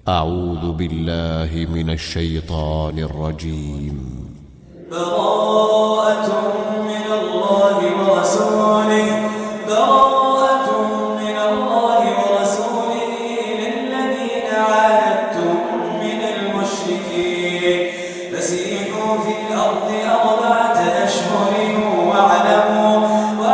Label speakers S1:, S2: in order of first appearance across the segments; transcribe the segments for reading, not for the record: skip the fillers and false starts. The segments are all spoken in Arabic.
S1: أعوذ بالله من الشيطان الرجيم.
S2: براءة من الله ورسوله براءة من الله ورسوله للذين عاهدتم من المشركين فسيحوا في الأرض 4 أشهر واعلموا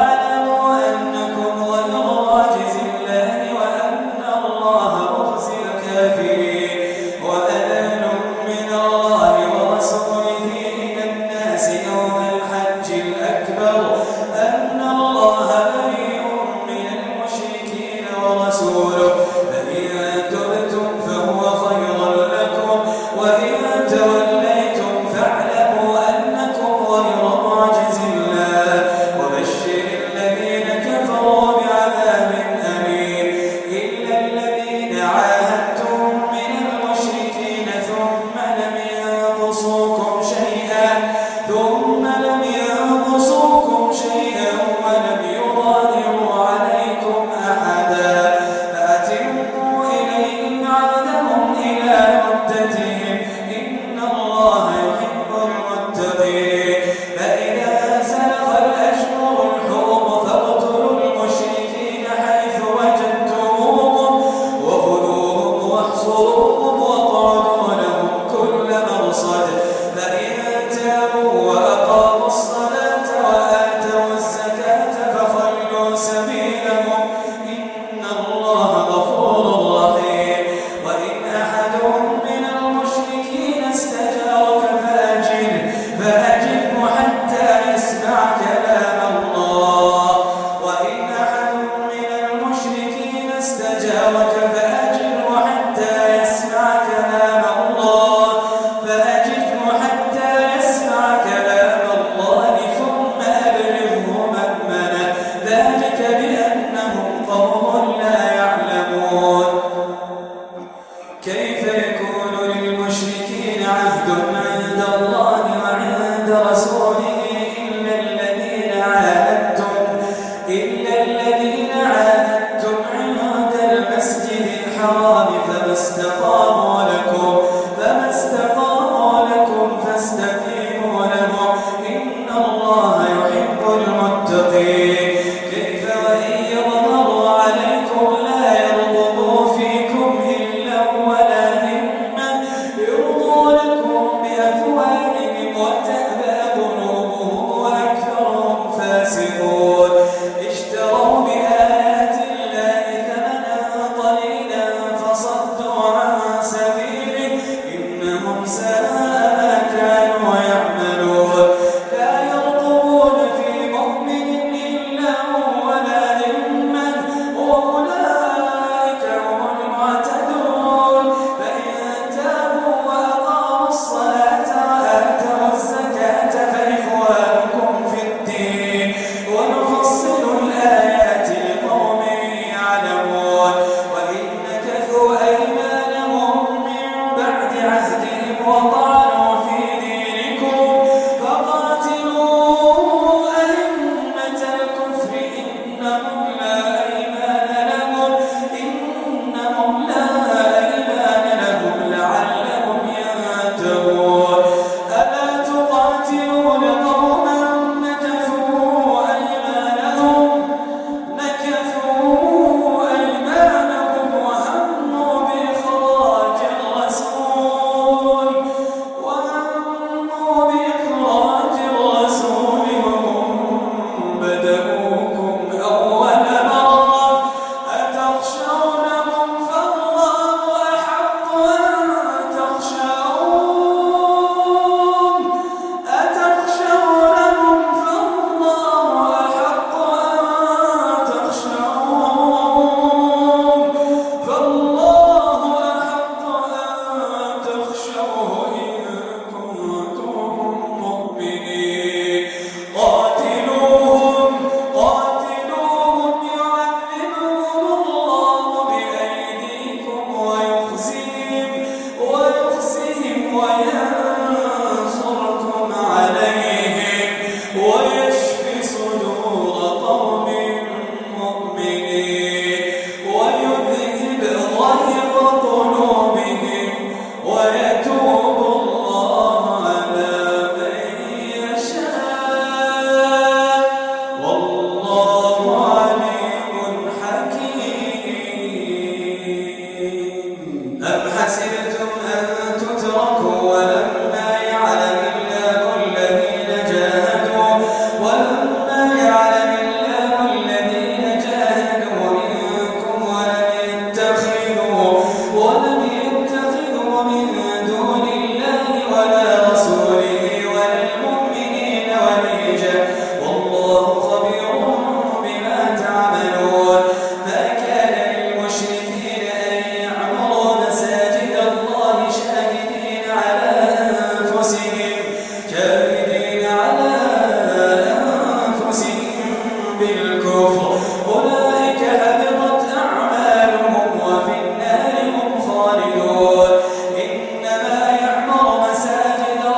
S2: أنكم غير معجز الله وأن الله مخزي الكافرين وأذان من الله ورسوله إلى الناس يوم الحج الأكبر أن الله بريء من المشركين ورسوله فإن تبتم فهو خير لكم وإن توليتم فاعلموا أنكم غير معجز الله وبشر الذين كفروا بعذاب أليم إلا الذين عاهدتم من المشركين ثم لم ينقصوكم شيئا ولم يظاهروا عليكم أحدا فأتموا إليهم عهدهم إلى مدتهم إن الله يحب المتقين فإذا سلخ الأشهر الحرم فاقتلوا المشركين حيث وجدتموهم وخذوهم واحصروهم واقعدوا لهم كل مرصد فإن تابوا وأقاموا الصلاة وآتوا الزكاة فخلوا سبيلهم إن الله غفور رحيم وإن أحد من المشركين استجارك فأجره حتى يسمع كلام الله وإن أحد من المشركين استجارك فأجره حتى يسمع كلام الله ثم أبلغه مأمنه ذلك بأنهم قوم لا يعلمون كيف يكون للمشركين عهد عند الله وعند رسوله إلا الذين عاهدتم عند المسجد الحرام فما استقاموا لكم فاستقيموا لهم إن الله يحب المتقين كيف وإن يظهروا عليكم لا يرقبوا فيكم إلا ولا ذمة يرضونكم بأفواههم وتأبى قلوبهم وأكثرهم فاسقون اشتروا بآيات الله ثمنا قليلا فصدوا عن أم حسبتم أن تتركوا ولما يعلم الله الذين جاهدوا منكم ولم يتخذوا من دون الله ولا رسوله ولا المؤمنين وليجا والله خبير بما تعملون. ما كان للمشركين أن يعمروا مساجد الله شاهدين على أنفسهم بالكفر أولئك حبطت أعمالهم وفي النار هم خالدون. إنما يعمر مساجد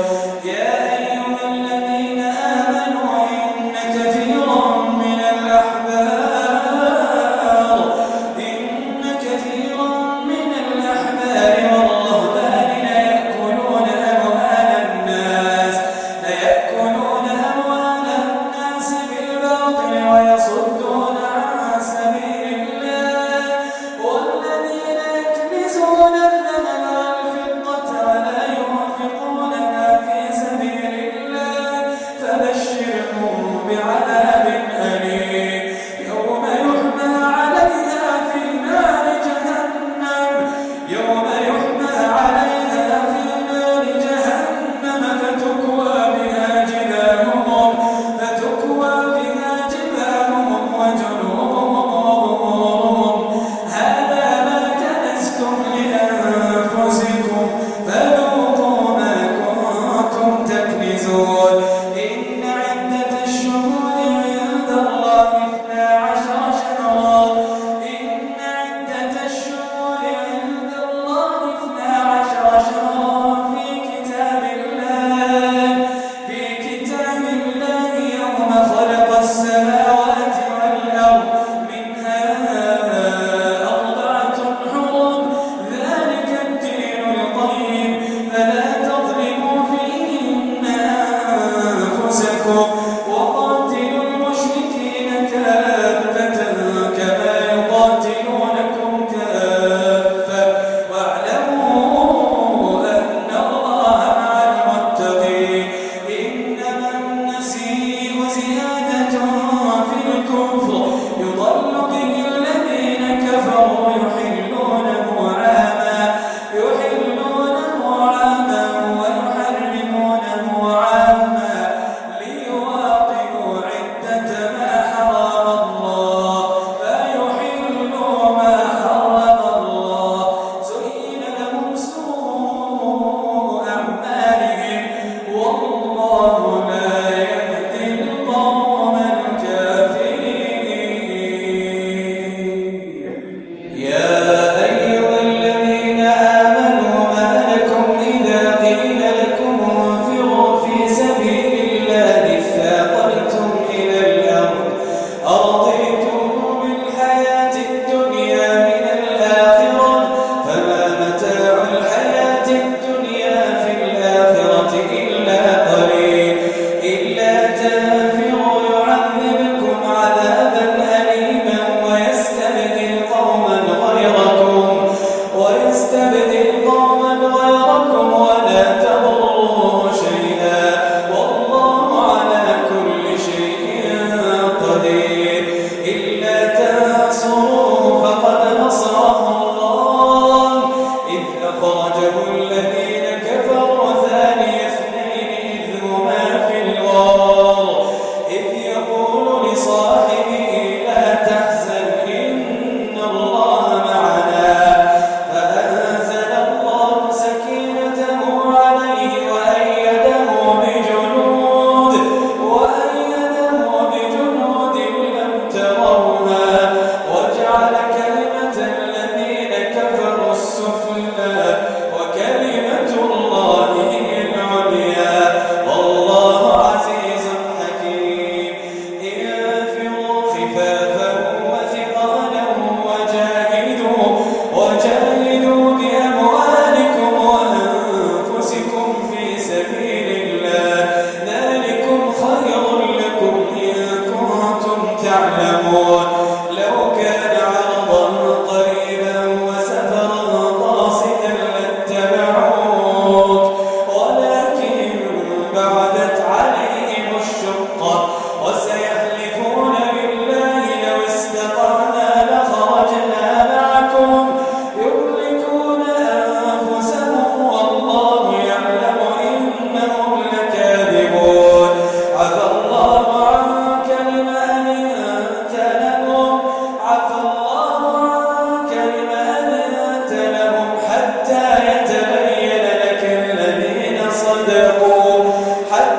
S2: حتى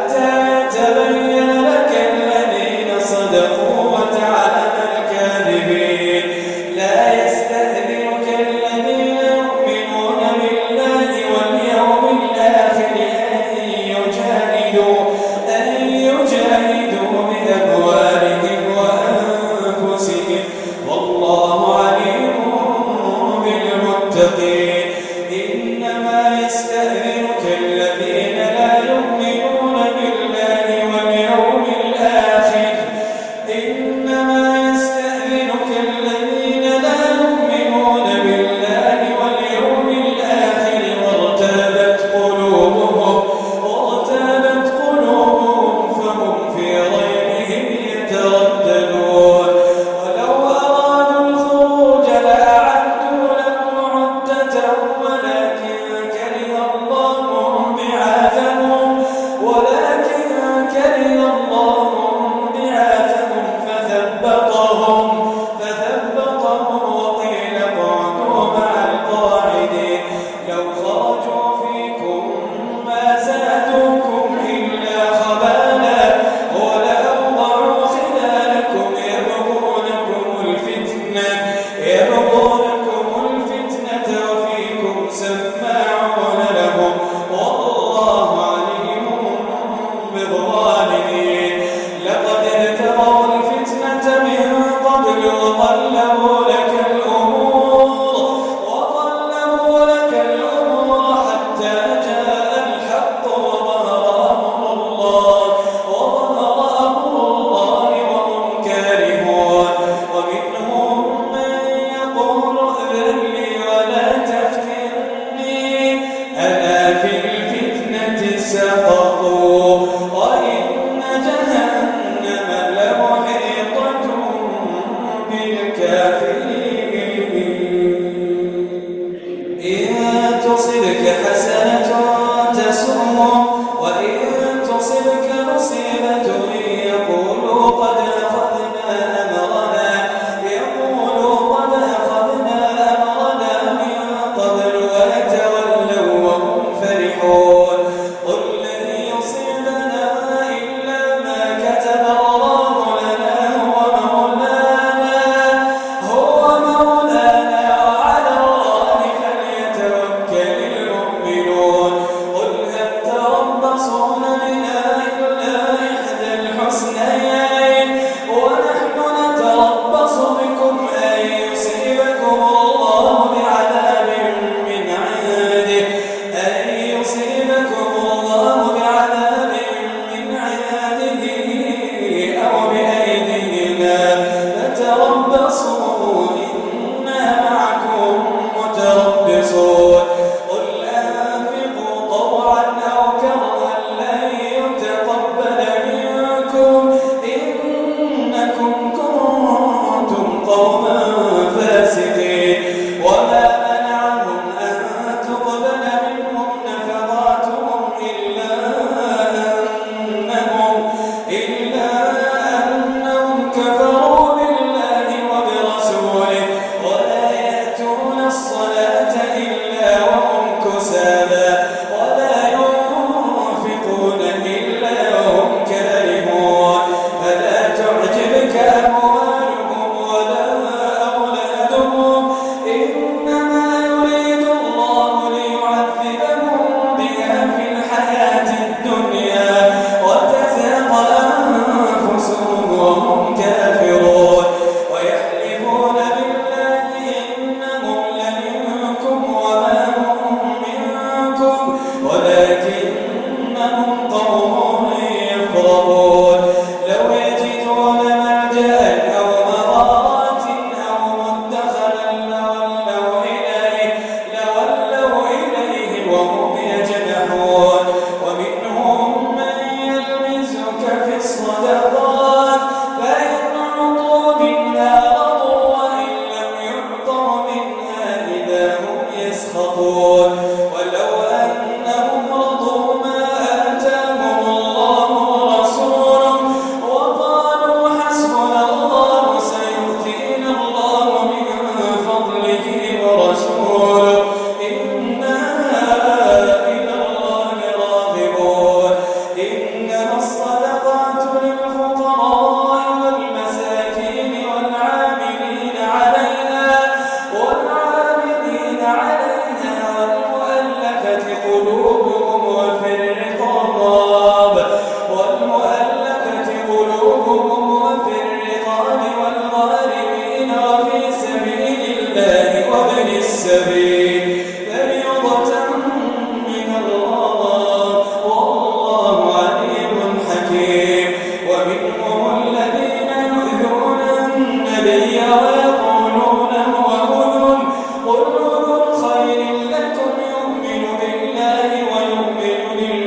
S2: يجاهدوا بأموالهم وأنفسهم والله عليم بالمتقين. إنما يستأذنك الذين لا يؤمنون بالله واليوم الآخر وارتابت قلوبهم فهم في ريبهم يترددون. ولو أرادوا الخروج لأعدوا له عدة ولكن كره الله بعاثهم فثبطهم وقيل اقعدوا مع القاعدين. لو خرجوا فيكم ما زادوكم إلا خبالا ولأوضعوا خلالكم يبغونكم الفتنة وفيكم سماعون لهم والله عليم بالظالمين. لقد ابتغوا الفتنة من قبل وقلبوا لك الأمور حتى جاء الحق وظهر أمر الله وهم كارهون. ومنهم من يقول ائذن لي ولا تفتني ألا في الفتنة سقطوا وإن جهنم لمحيطة بالكافرين. إن تصبك حسنة تسؤهم وإن تصبك مصيبة يقولوا قد أخذنا أمرنا من قبل ويتولوا وهم فرحون. قل لن يصيبنا إلا ما كتب الله لنا هو مولانا وعلى الله فليتوكل المؤمنون. قل هل تربصون بنا إلا إحدى الحسنيين ونحن نتربص بكم أن يصيبكم الله بعذاب من عنده أو بأيدينا فتربصوا إنا معكم متربصون. قل أنفقوا طوعا أو كرها لن يتقبل منكم إنكم كنتم قوما فاسقين. وما منعهم أن تقبل منهم نفقاتهم إلا أنهم كفروا بالله وبرسوله ولا يأتون الصلاة إلا وهم كسالى ولا ينفقون إلا وهم كارهون. فلا تعجبك أموالهم ولا أولادهم إنما يريد الله ليعذبهم بها في الحياة الدنيا وتزهق أنفسهم وهم كافرون. ويحلفون بالله إنهم لمنكم وما هم منكم ولكنهم قوم يفرقون. لو يجدون ملجأ أو مغارات أو مدخلا لولوا إليه وهم يجنحون. ومنهم من يلمزك في الصدقات فإن أعطوا منها رضوا وإن لم يعطوا منها إذا هم يسخطون. ولو أنهم رضوا ما آتاهم الله ورسوله الرقاب والمؤلفة قلوبهم وفي الرقاب والغارمين وفي سبيل الله وابن السبيل فريضة من الله والله عليم حكيم. ومنهم الذين يؤذون النبي ويقولون هو أذن قل أذن خير لكم يؤمن بالله ويؤمن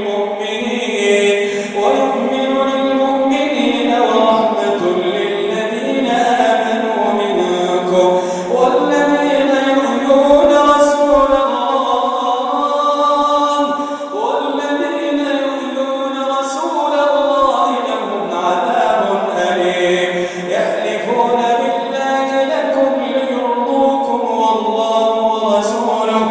S2: للمؤمنين ورحمة للذين آمنوا منكم والذين يؤذون رسول الله لهم عذاب أليم. يحلفون بالله لكم ليرضوكم والله ورسوله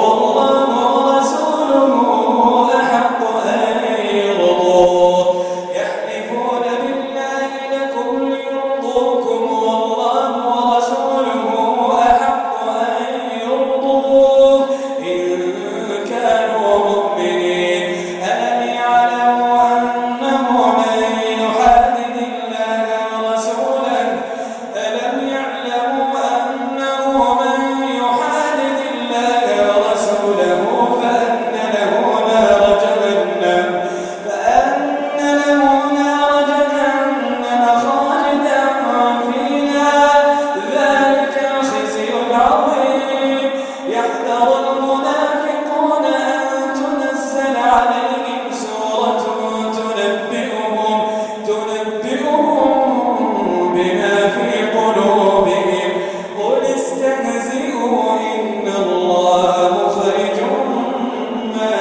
S2: أحق أن يرضوه. يحلفون بالله لكم ليرضوكم والله ورسوله أحق أن يرضوه إن كانوا مؤمنين. ألم يعلموا أنه من يحادد الله ورسوله فأن له نار جهنم خالدا فيها ذلك الخزي العظيم. يحذر المنافقون أن تنزل عليهم سورة تنبئهم بما في قلوبهم قل استهزئوا إن الله مخرج ما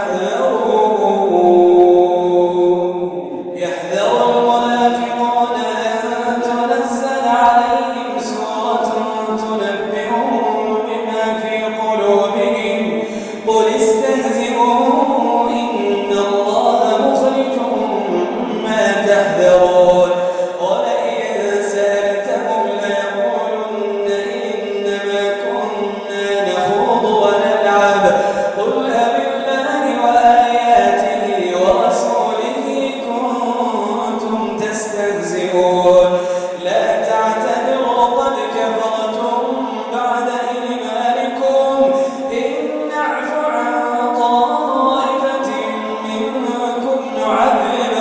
S2: تحذرون. يحذر المنافقون أن تنزل عليهم سورة تنبئهم بما في قلوبهم قل استهزئوا إن الله مخرج ما تحذرون. ولئن سألتهم ليقولن إنما كنا نخوض ونلعب قل أبالله وآياته ورسوله كنتم تستهزئون. لا تعتذروا قد كفرتم بعد إيمانكم إن نعف عن طائفة منكم نعذب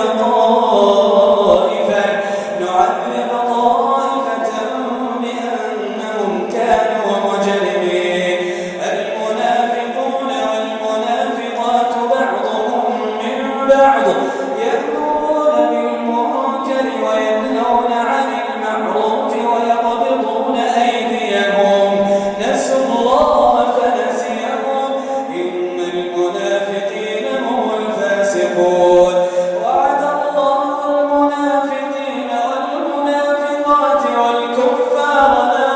S2: طائفة بأنهم كانوا مجرمين. المنافقون والمنافقات بعضهم من بعض يأمرون بالمنكر وينهون عن المعروف ويقبضون أيديهم نسوا الله فنسيهم إن المنافقين هم الفاسقون. وعد الله المنافقين والمنافقات والكفار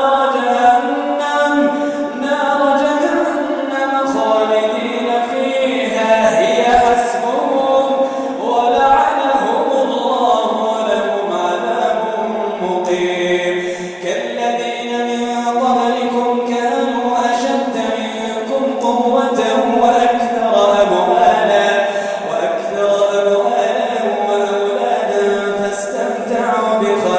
S2: نار جهنم خالدين فيها هي حسبهم ولعنهم الله ولهم عذاب مقيم. كالذين من قبلكم كانوا أشد منكم قوة وأكثر أموالا وأولادا فاستمتعوا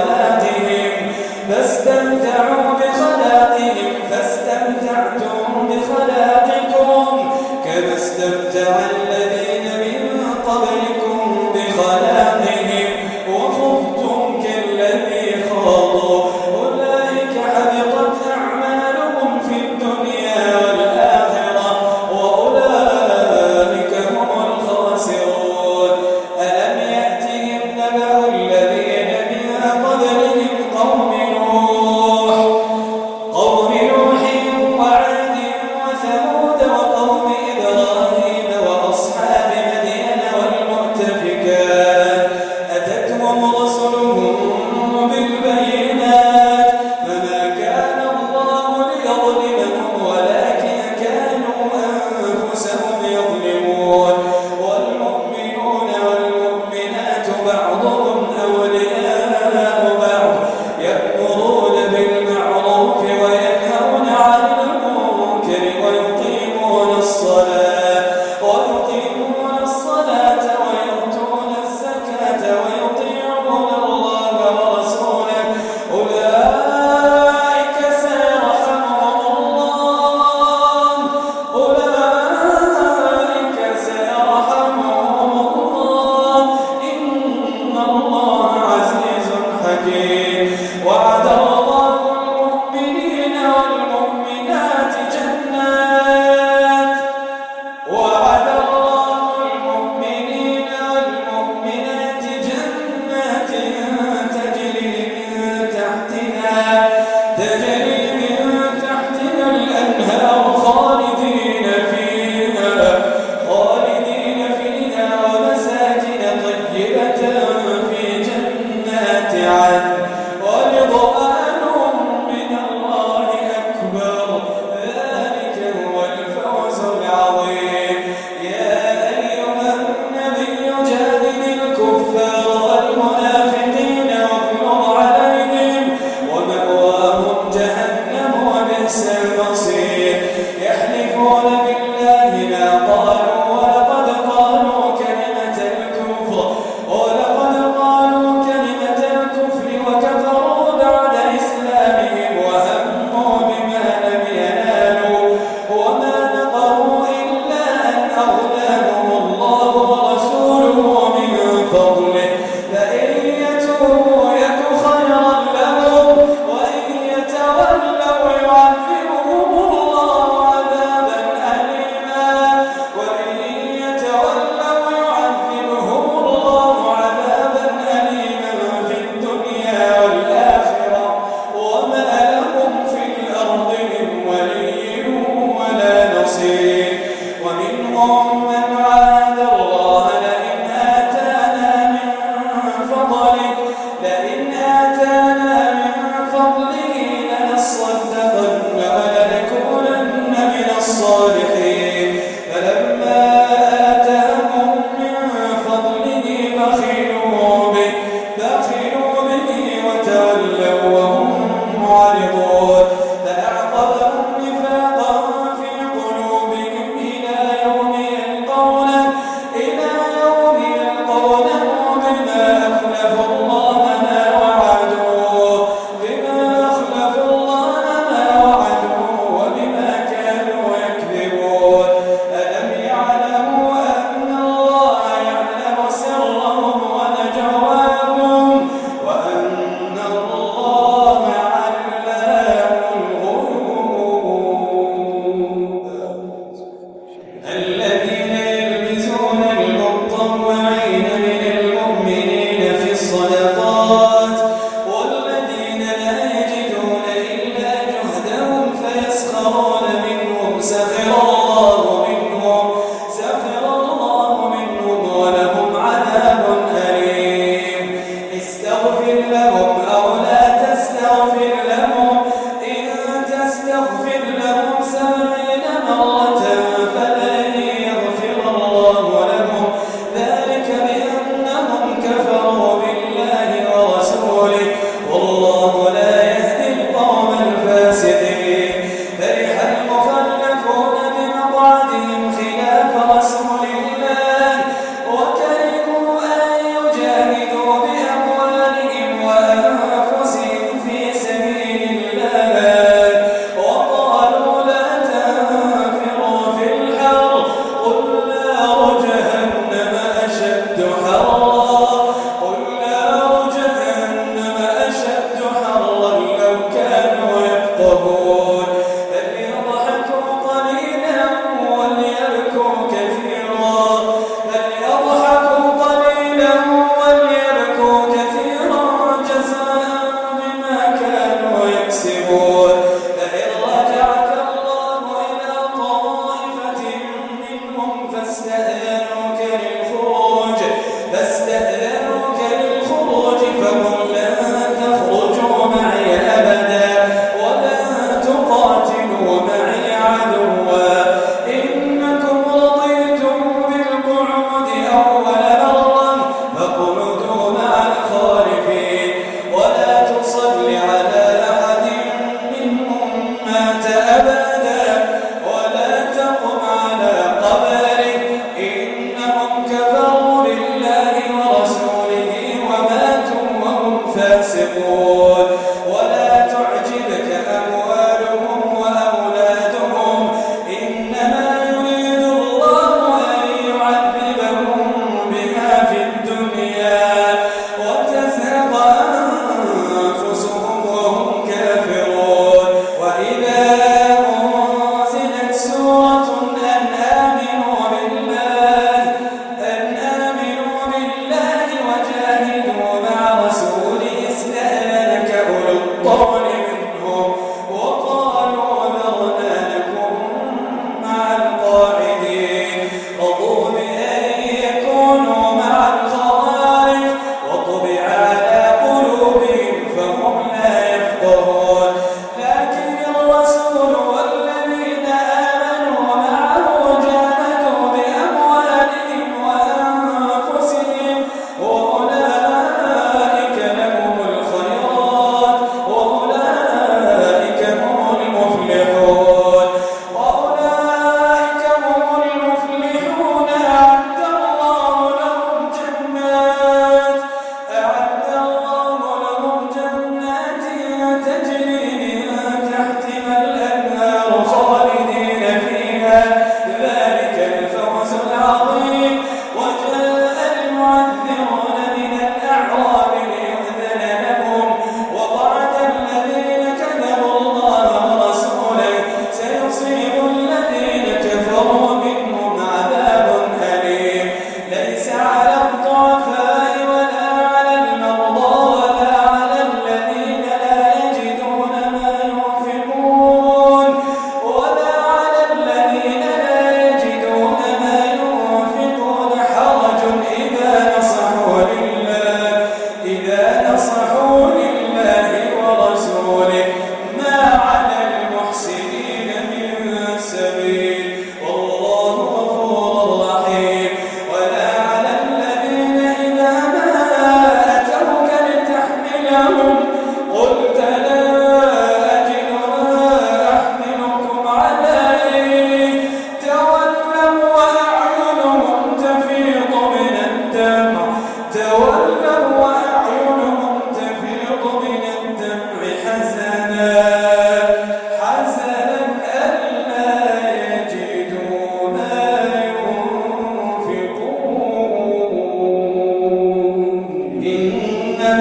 S2: بخلاقهم فاستمتعتم بخلاقكم كما استمتع الذين من قبلكم بخلاقهم وخضتم كالذي خاضوا أولئك حبطت أعمالهم في الدنيا والآخرة وأولئك هم الخاسرون. ألم يأتهم نبأ الذين من قبلهم قوم نوح وعاد وثمود وقوم إبراهيم وأصحاب مدين والمؤتفكات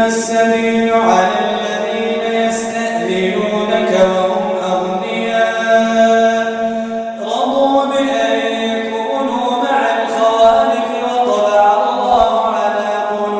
S2: السبيل على الذين يستأذنونك وهم أغنياء رضوا بأن يكونوا مع الخوالف وطبع الله على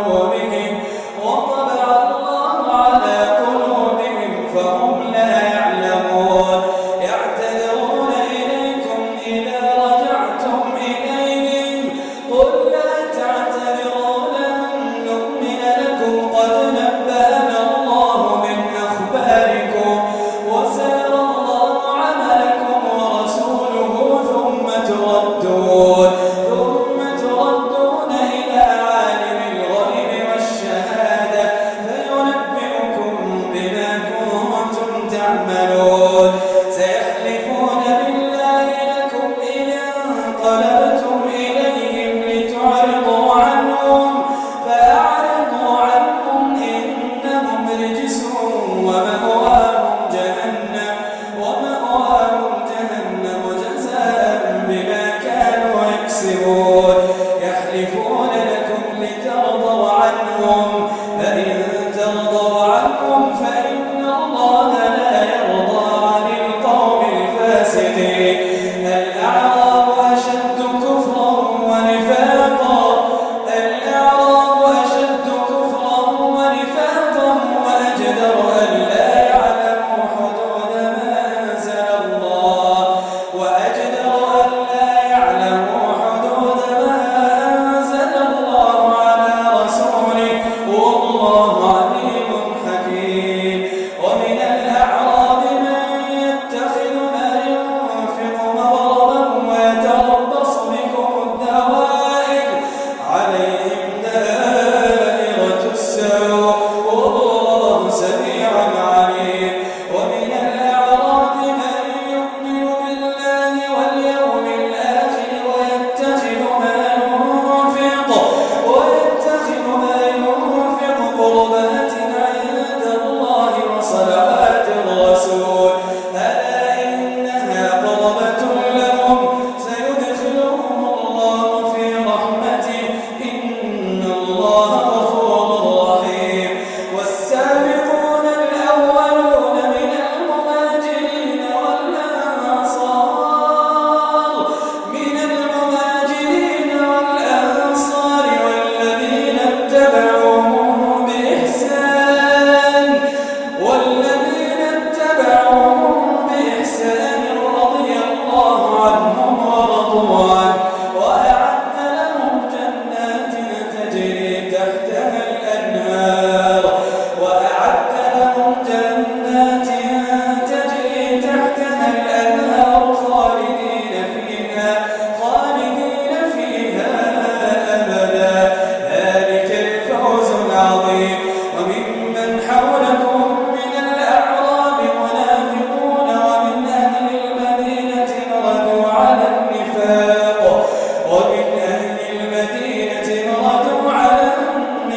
S2: قلوبهم فهم لا يعلمون يعتذرون إليكم إذا رجعتم إليهم قل لا تعتذروا لن نؤمن لكم قد نبأنا الله من أخباركم وسيرى الله عملكم ورسوله ثم تردون إلى عالم الغيب والشهادة فينبئكم بما كنتم تعملون سيحلفون بالله لكم إن انقلبتم إليهم لتعرضوا عنهم فأعرضوا عنهم إنهم رجس ومأواهم جهنم جزاء بما كانوا يكسبون يحلفون لكم لترضوا عنهم فإن ترضوا عنهم فإن الله لا يرضى عن القوم الفاسقين الأعراب أشد كفرا ونفاقا وأجدر أن لا يعلموا حدود ما أنزل الله على رسوله والله عليم حكيم ومن الأعراب من يتخذ ما ينفق مغرما ويتربص بكم الدوائر عليهم دائرة السوء والله سميع عليم ومن الأعراب من يؤمن بالله واليوم الآخر ويتخذ ما ينفق قربات عند الله وصلوات الرسول ألا إنها قربة لهم سيدخلهم الله في رحمته إن الله غفور رحيم والسابقون الأولون من المهاجرين والأنصار والذين اتبعوهم بإحسان رضي الله عنهم ورضوا عنه وأعد لهم جنات تجري تحتها الأنهار خالدين فيها أبدا ذلك الفوز العظيم وممن حولكم من الأعراب منافقون ومن أهل المدينة مردوا على النفاق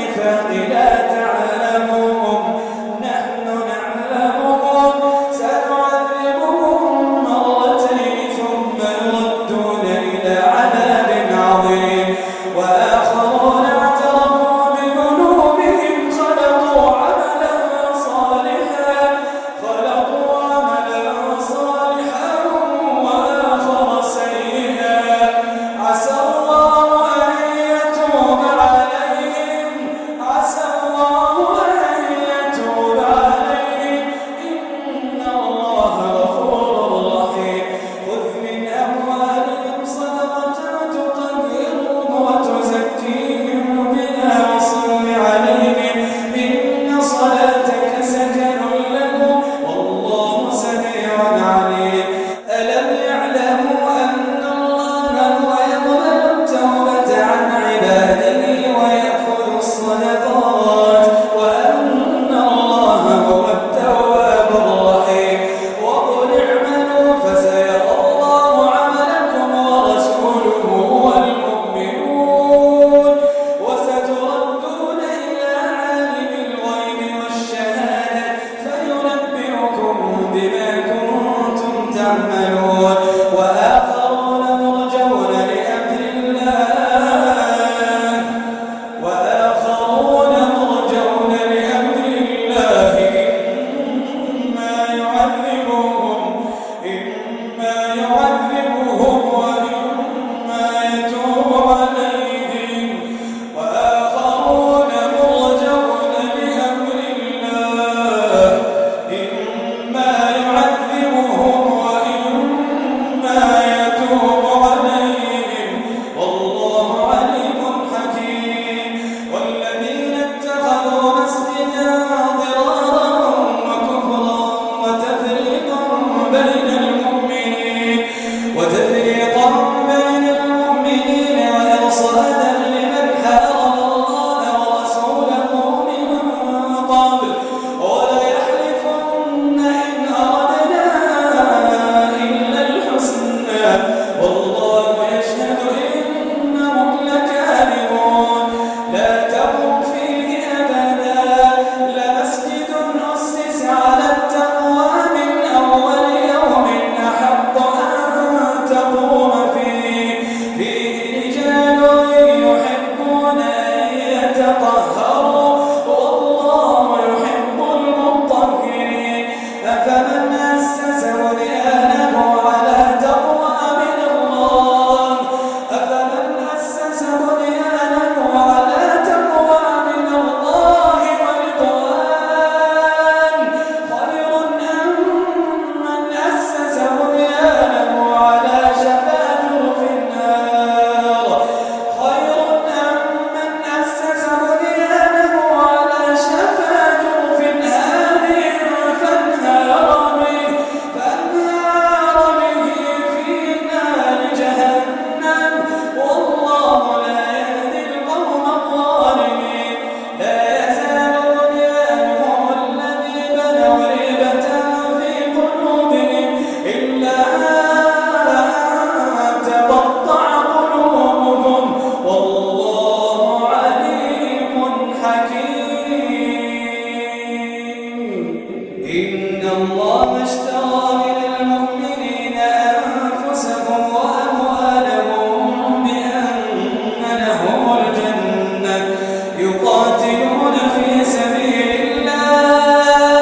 S2: يقاتلون في سبيل الله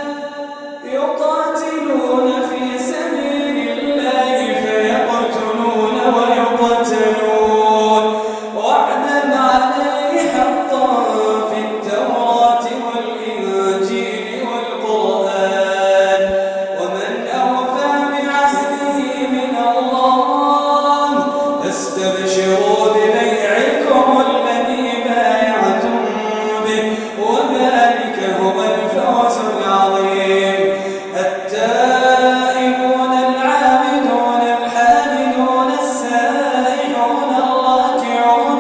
S2: فيقتلون ويقتلون وعدا عليه حقا في التوراة والإنجيل والقرآن ومن أوفى بعهده من الله فاستبشروا ببيعكم الذي بايعتم به وذلك هو الفوز العظيم. التائبون العابدون الحامدون السائحون الراكعون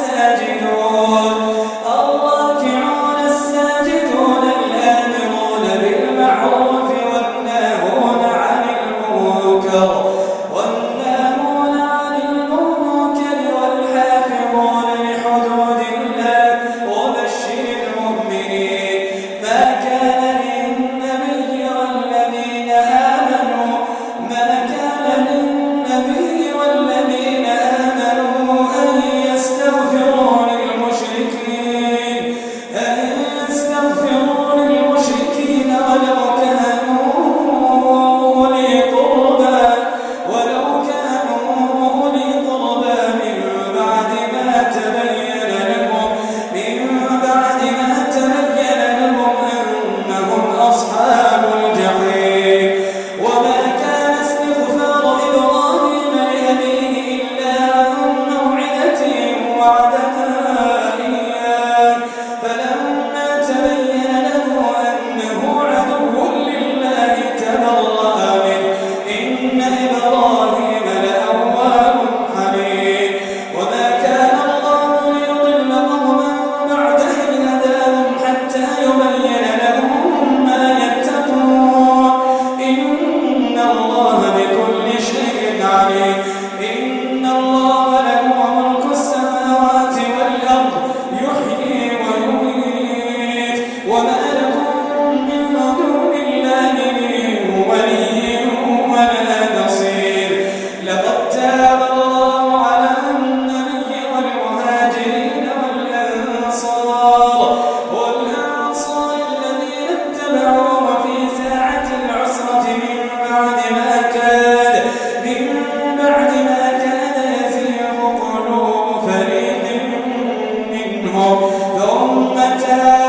S2: الساجدون الآمرون بالمعروف والناهون عن المنكر والحافظون لحدود الله وبشر المؤمنين. ما كان للنبي والذين آمنوا أن يستغفروا للمشركين ولو كانوا أولي قربى من بعد ما تبين لهم أنهم أصحاب الجحيم. وما كان استغفار إبراهيم لأبيه إلا عن موعدة وعدها إياه فلما تبين له أنه عدو لله تبرأ منه إن إبراهيم لأواه حليم. وما كان الله ليضل قوما بعد إذ هداهم حتى يبين لهم ما يتقون إن الله بكل شيء عليم. إن الله له ملك السماوات والأرض يحيي ويميت وما لكم من دون الله من ولي ولا نصير. لقد تاب الله على النبي والمهاجرين والأنصار الذين اتبعوه في ساعة العسرة من بعد ما كاد يزيغ قلوب فريق منهم ثم تاب